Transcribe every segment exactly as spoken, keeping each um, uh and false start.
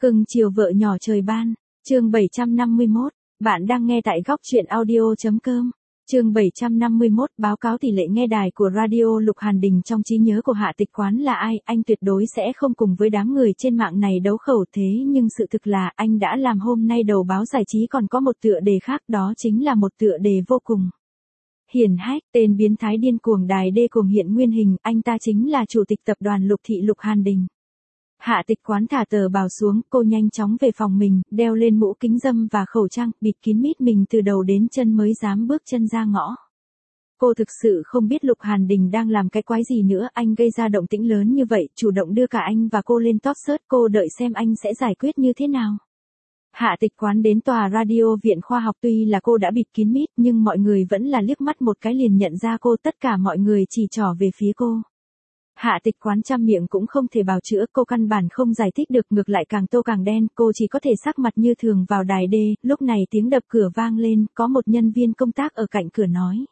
Cưng chiều vợ nhỏ trời ban, chương bảy trăm năm mươi mốt, bạn đang nghe tại góc truyện audio.com. Chương bảy trăm năm mươi mốt, báo cáo tỷ lệ nghe đài của radio Lục Hàn Đình. Trong trí nhớ của Hạ Tịch Quán là ai, anh tuyệt đối sẽ không cùng với đám người trên mạng này đấu khẩu, thế nhưng sự thực là anh đã làm hôm nay đầu báo giải trí còn có một tựa đề khác, đó chính là một tựa đề vô cùng hiển hách, tên biến thái điên cuồng đài đê cuồng hiện nguyên hình, anh ta chính là chủ tịch tập đoàn Lục Thị Lục Hàn Đình. Hạ Tịch Quán thả tờ báo xuống, cô nhanh chóng về phòng mình, đeo lên mũ kính râm và khẩu trang, bịt kín mít mình từ đầu đến chân mới dám bước chân ra ngõ. Cô thực sự không biết Lục Hàn Đình đang làm cái quái gì nữa, anh gây ra động tĩnh lớn như vậy, chủ động đưa cả anh và cô lên top search, cô đợi xem anh sẽ giải quyết như thế nào. Hạ Tịch Quán đến tòa radio Viện Khoa học, tuy là cô đã bịt kín mít nhưng mọi người vẫn là liếc mắt một cái liền nhận ra cô, tất cả mọi người chỉ trỏ về phía cô. Hạ Tịch Quán trăm miệng cũng không thể bào chữa, cô căn bản không giải thích được, ngược lại càng tô càng đen, cô chỉ có thể sắc mặt như thường vào đài đê. Lúc này tiếng đập cửa vang lên, có một nhân viên công tác ở cạnh cửa nói: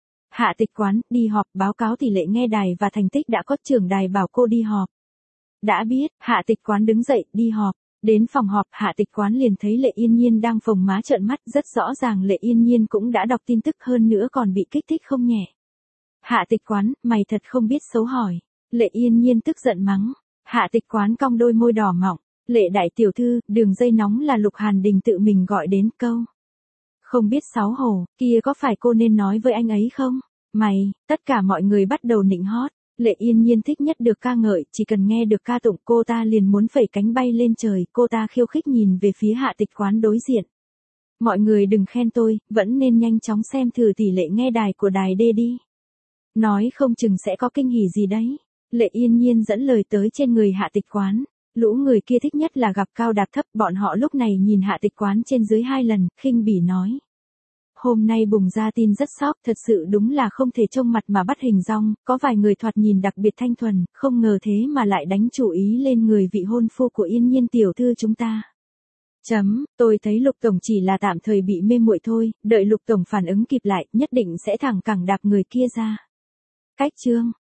Hạ Tịch Quán, đi họp, báo cáo tỷ lệ nghe đài và thành tích đã có, trưởng đài bảo cô đi họp. Đã biết, Hạ Tịch Quán đứng dậy, đi họp. Đến phòng họp, Hạ Tịch Quán liền thấy Lệ Yên Nhiên đang phồng má trợn mắt, rất rõ ràng Lệ Yên Nhiên cũng đã đọc tin tức, hơn nữa còn bị kích thích không nhẹ. Hạ Tịch Quán, mày thật không biết xấu hỏi. Lệ Yên Nhiên tức giận mắng. Hạ Tịch Quán cong đôi môi đỏ mọng. Lệ đại tiểu thư, đường dây nóng là Lục Hàn Đình tự mình gọi đến, câu không biết xấu hổ, kia có phải cô nên nói với anh ấy không? Mày, tất cả mọi người bắt đầu nịnh hót. Lệ Yên Nhiên thích nhất được ca ngợi, chỉ cần nghe được ca tụng cô ta liền muốn phẩy cánh bay lên trời, cô ta khiêu khích nhìn về phía Hạ Tịch Quán đối diện. Mọi người đừng khen tôi, vẫn nên nhanh chóng xem thử tỷ lệ nghe đài của đài đê đi. Nói không chừng sẽ có kinh hỉ gì đấy. Lệ Yên Nhiên dẫn lời tới trên người Hạ Tịch Quán. Lũ người kia thích nhất là gặp cao đạt thấp, bọn họ lúc này nhìn Hạ Tịch Quán trên dưới hai lần, khinh bỉ nói: Hôm nay bùng ra tin rất sốc, thật sự đúng là không thể trông mặt mà bắt hình dong, có vài người thoạt nhìn đặc biệt thanh thuần, không ngờ thế mà lại đánh chủ ý lên người vị hôn phu của Yên Nhiên tiểu thư chúng ta. Chấm, tôi thấy Lục Tổng chỉ là tạm thời bị mê muội thôi, đợi Lục Tổng phản ứng kịp lại, nhất định sẽ thẳng cẳng đạp người kia ra. Cách chương,